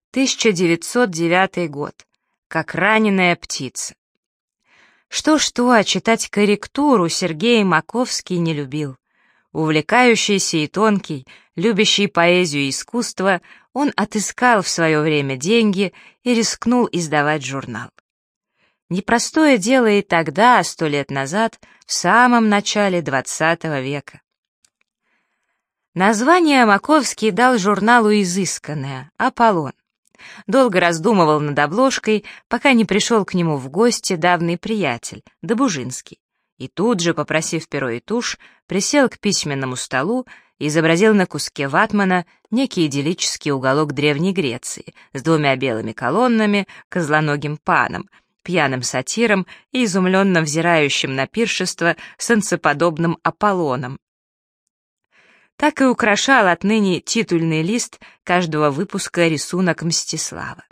1909 год. Как раненая птица. Что-что, а читать корректуру Сергей Маковский не любил. Увлекающийся и тонкий, любящий поэзию и искусство, он отыскал в свое время деньги и рискнул издавать журнал. Непростое дело и тогда, 100 лет назад, в самом начале XX века. Название Маковский дал журналу изысканное «Аполлон». Долго раздумывал над обложкой, пока не пришел к нему в гости давний приятель, Добужинский, и тут же, попросив перо и тушь, присел к письменному столу и изобразил на куске ватмана некий идиллический уголок Древней Греции с 2 белыми колоннами, козлоногим паном, пьяным сатиром и изумленно взирающим на пиршество солнцеподобным Аполлоном. Так и украшал отныне титульный лист каждого выпуска рисунок Мстислава.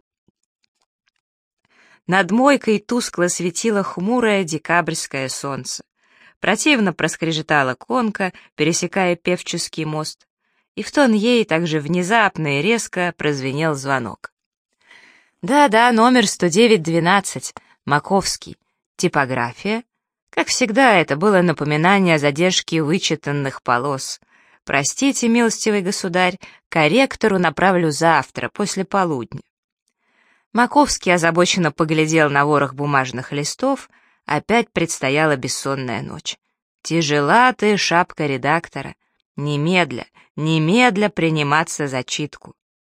Над мойкой тускло светило хмурое декабрьское солнце. Противно проскрежетала конка, пересекая Певческий мост, и в тон ей также внезапно и резко прозвенел звонок. Да-да, номер 109-12, Маковский. Типография. Как всегда, это было напоминание о задержке вычитанных полос. «Простите, милостивый государь, корректору направлю завтра, после полудня». Маковский озабоченно поглядел на ворох бумажных листов, опять предстояла бессонная ночь. «Тяжела ты, шапка редактора. Немедля, немедля приниматься за читку».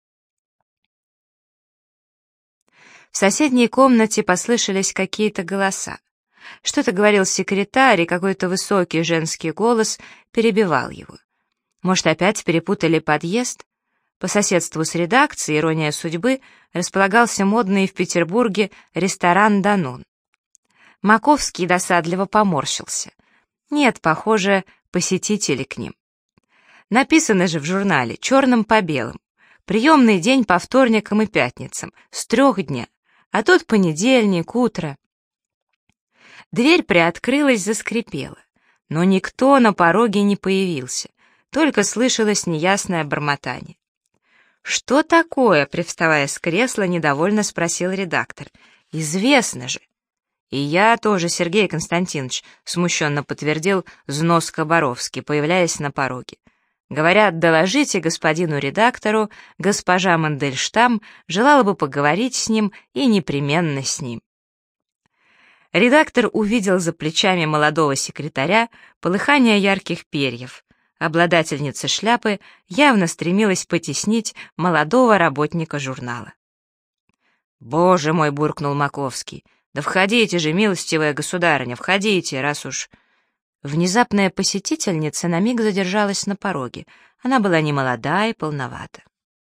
В соседней комнате послышались какие-то голоса. Что-то говорил секретарь, и какой-то высокий женский голос перебивал его. Может, опять перепутали подъезд? По соседству с редакцией «Ирония судьбы» располагался модный в Петербурге ресторан «Данон». Маковский досадливо поморщился. Нет, похоже, посетители к ним. Написано же в журнале черным по белому. Приемный день по вторникам и пятницам, с 3 дня, а тут понедельник, утро. Дверь приоткрылась, заскрипела, но никто на пороге не появился. Только слышалось неясное бормотание. «Что такое?» — привставая с кресла, недовольно спросил редактор. «Известно же». «И я тоже, Сергей Константинович», — смущенно подтвердил Знос Боровский, появляясь на пороге. «Говорят, доложите господину редактору, госпожа Мандельштам желала бы поговорить с ним и непременно с ним». Редактор увидел за плечами молодого секретаря полыхание ярких перьев. Обладательница шляпы явно стремилась потеснить молодого работника журнала. «Боже мой!» — буркнул Маковский. «Да входите же, милостивая государыня, входите, раз уж...» Внезапная посетительница на миг задержалась на пороге. Она была немолода и полновата.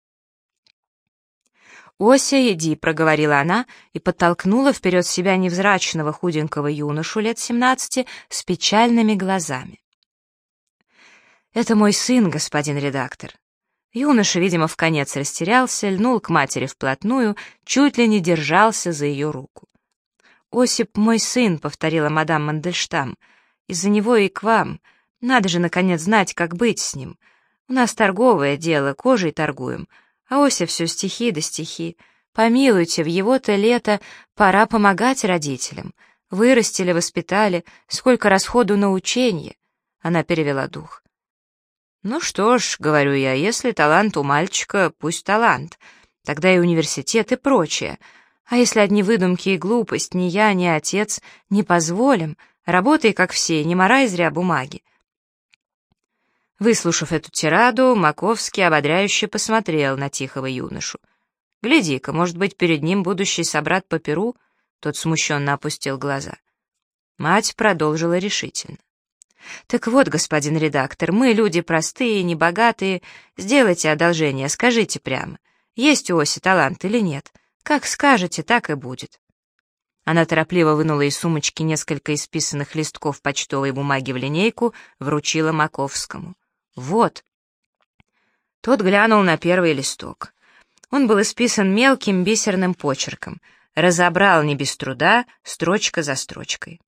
«Ося, иди», — проговорила она и подтолкнула вперед себя невзрачного худенького юношу лет 17 с печальными глазами. «Это мой сын, господин редактор». Юноша, видимо, вконец растерялся, льнул к матери вплотную, чуть ли не держался за ее руку. «Осип мой сын», — повторила мадам Мандельштам, — «из-за него и к вам. Надо же, наконец, знать, как быть с ним. У нас торговое дело, кожей торгуем, а Ося все стихи да стихи. Помилуйте, в его-то лето пора помогать родителям. Вырастили, воспитали, сколько расходу на ученье». Она перевела дух. «Ну что ж, — говорю я, — если талант у мальчика, пусть талант. Тогда и университет, и прочее. А если одни выдумки и глупость, ни я, ни отец не позволим, работай, как все, не марай зря бумаги». Выслушав эту тираду, Маковский ободряюще посмотрел на тихого юношу. «Гляди-ка, может быть, перед ним будущий собрат по перу?» Тот смущенно опустил глаза. Мать продолжила решительно. «Так вот, господин редактор, мы люди простые, небогатые. Сделайте одолжение, скажите прямо, есть у Оси талант или нет? Как скажете, так и будет». Она торопливо вынула из сумочки несколько исписанных листков почтовой бумаги в линейку, вручила Маковскому. «Вот». Тот глянул на первый листок. Он был исписан мелким бисерным почерком, разобрал не без труда, строчка за строчкой.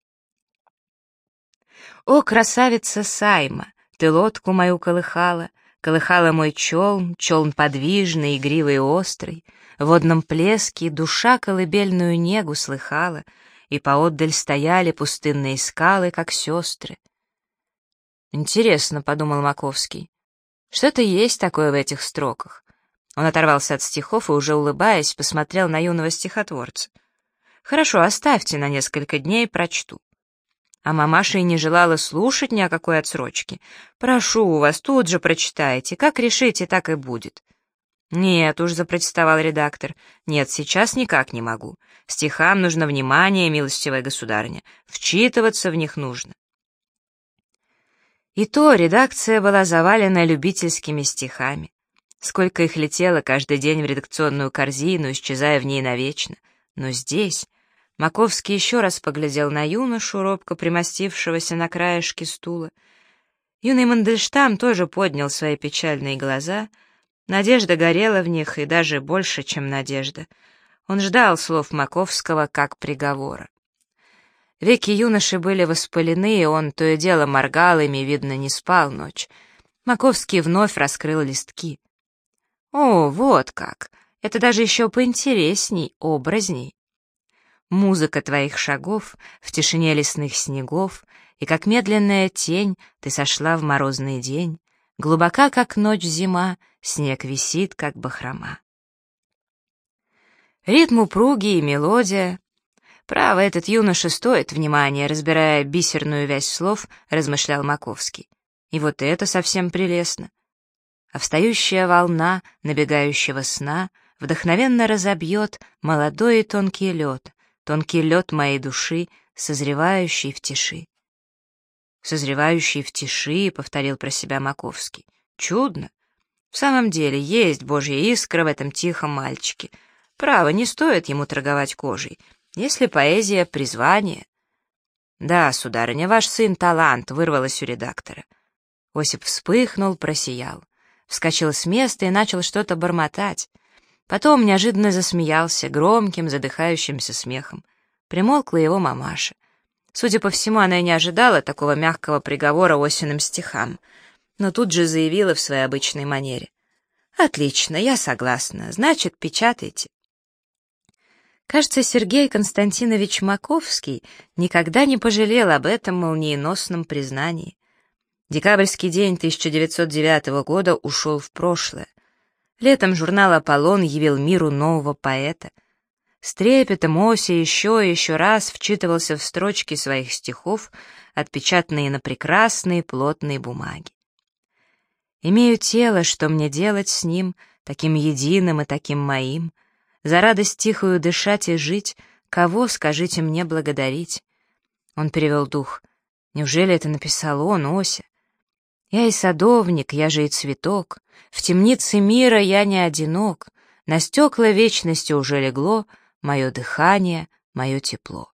«О, красавица Сайма, ты лодку мою колыхала, Колыхала мой челн, челн подвижный, игривый и острый, в водном плеске душа колыбельную негу слыхала, и поотдаль стояли пустынные скалы, как сестры. «Интересно», — подумал Маковский, — «что-то есть такое в этих строках». Он оторвался от стихов и, уже улыбаясь, посмотрел на юного стихотворца. «Хорошо, оставьте на несколько дней, прочту». А мамаша и не желала слушать ни о какой отсрочке. «Прошу вас, тут же прочитайте, как решите, так и будет». «Нет уж», — запротестовал редактор, — «нет, сейчас никак не могу. Стихам нужно внимание, милостивая государыня, вчитываться в них нужно». И то редакция была завалена любительскими стихами. Сколько их летело каждый день в редакционную корзину, исчезая в ней навечно. Но здесь Маковский еще раз поглядел на юношу, робко примостившегося на краешке стула. Юный Мандельштам тоже поднял свои печальные глаза. Надежда горела в них, и даже больше, чем надежда. Он ждал слов Маковского как приговора. Веки юноши были воспалены, и он то и дело моргал ими, видно, не спал ночь. Маковский вновь раскрыл листки. «О, вот как! Это даже еще поинтересней, образней. Музыка твоих шагов в тишине лесных снегов, и как медленная тень ты сошла в морозный день, глубока, как ночь зима, снег висит, как бахрома». Ритм упругий и мелодия. Право, этот юноша стоит внимания, разбирая бисерную вязь слов, размышлял Маковский. И вот это совсем прелестно. А встающая волна набегающего сна вдохновенно разобьет молодой и тонкий лед моей души, созревающий в тиши. «Созревающий в тиши», — повторил про себя Маковский. «Чудно. В самом деле, есть божья искра в этом тихом мальчике. Право, не стоит ему торговать кожей, если поэзия — призвание». «Да, сударыня, ваш сын — талант», — вырвалось у редактора. Осип вспыхнул, просиял. Вскочил с места и начал что-то бормотать. Потом неожиданно засмеялся громким, задыхающимся смехом. Примолкла его мамаша. Судя по всему, она и не ожидала такого мягкого приговора Осиным стихам, но тут же заявила в своей обычной манере: «Отлично, я согласна, значит, печатайте». Кажется, Сергей Константинович Маковский никогда не пожалел об этом молниеносном признании. Декабрьский день 1909 года ушел в прошлое. Летом журнал «Аполлон» явил миру нового поэта. С трепетом Ося еще и еще раз вчитывался в строчки своих стихов, отпечатанные на прекрасные плотные бумаги. «Имею тело, что мне делать с ним, таким единым и таким моим? За радость тихую дышать и жить, кого, скажите мне, благодарить?» Он перевел дух. Неужели это написал он, Ося? «Я и садовник, я же и цветок, в темнице мира я не одинок, на стекла вечности уже легло мое дыхание, мое тепло».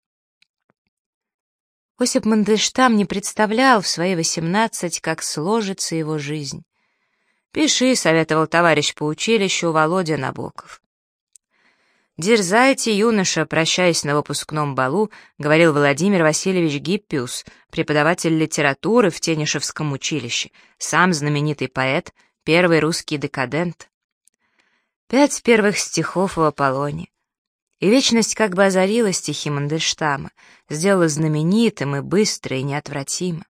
Осип Мандельштам не представлял в свои 18, как сложится его жизнь. «Пиши», — советовал товарищ по училищу Володя Набоков. «Дерзайте, юноша», — прощаясь на выпускном балу, говорил Владимир Васильевич Гиппиус, преподаватель литературы в Тенишевском училище, сам знаменитый поэт, первый русский декадент. 5 первых стихов в Аполлоне. И вечность как бы озарила стихи Мандельштама, сделала знаменитым и быстро, и неотвратимо.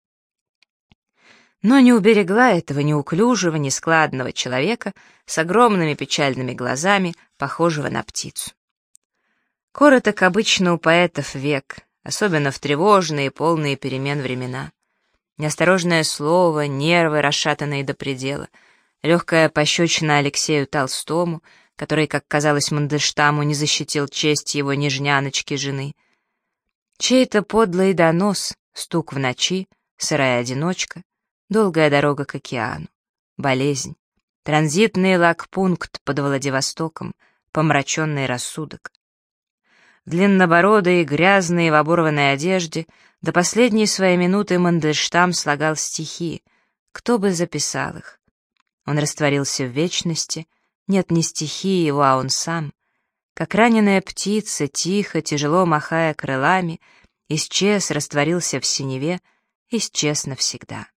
Но не уберегла этого неуклюжего, нескладного человека с огромными печальными глазами, похожего на птицу. Короток обычно у поэтов век, особенно в тревожные, полные перемен времена. Неосторожное слово, нервы, расшатанные до предела, легкая пощечина Алексею Толстому, который, как казалось Мандельштаму, не защитил честь его нежняночки жены. Чей-то подлый донос, стук в ночи, сырая одиночка, долгая дорога к океану, болезнь, транзитный лагпункт под Владивостоком, помраченный рассудок. Длиннобородый, грязный, в оборванной одежде, до последней своей минуты Мандельштам слагал стихи, кто бы записал их. Он растворился в вечности, нет, не стихи его, а он сам, как раненая птица, тихо, тяжело махая крылами, исчез, растворился в синеве, исчез навсегда.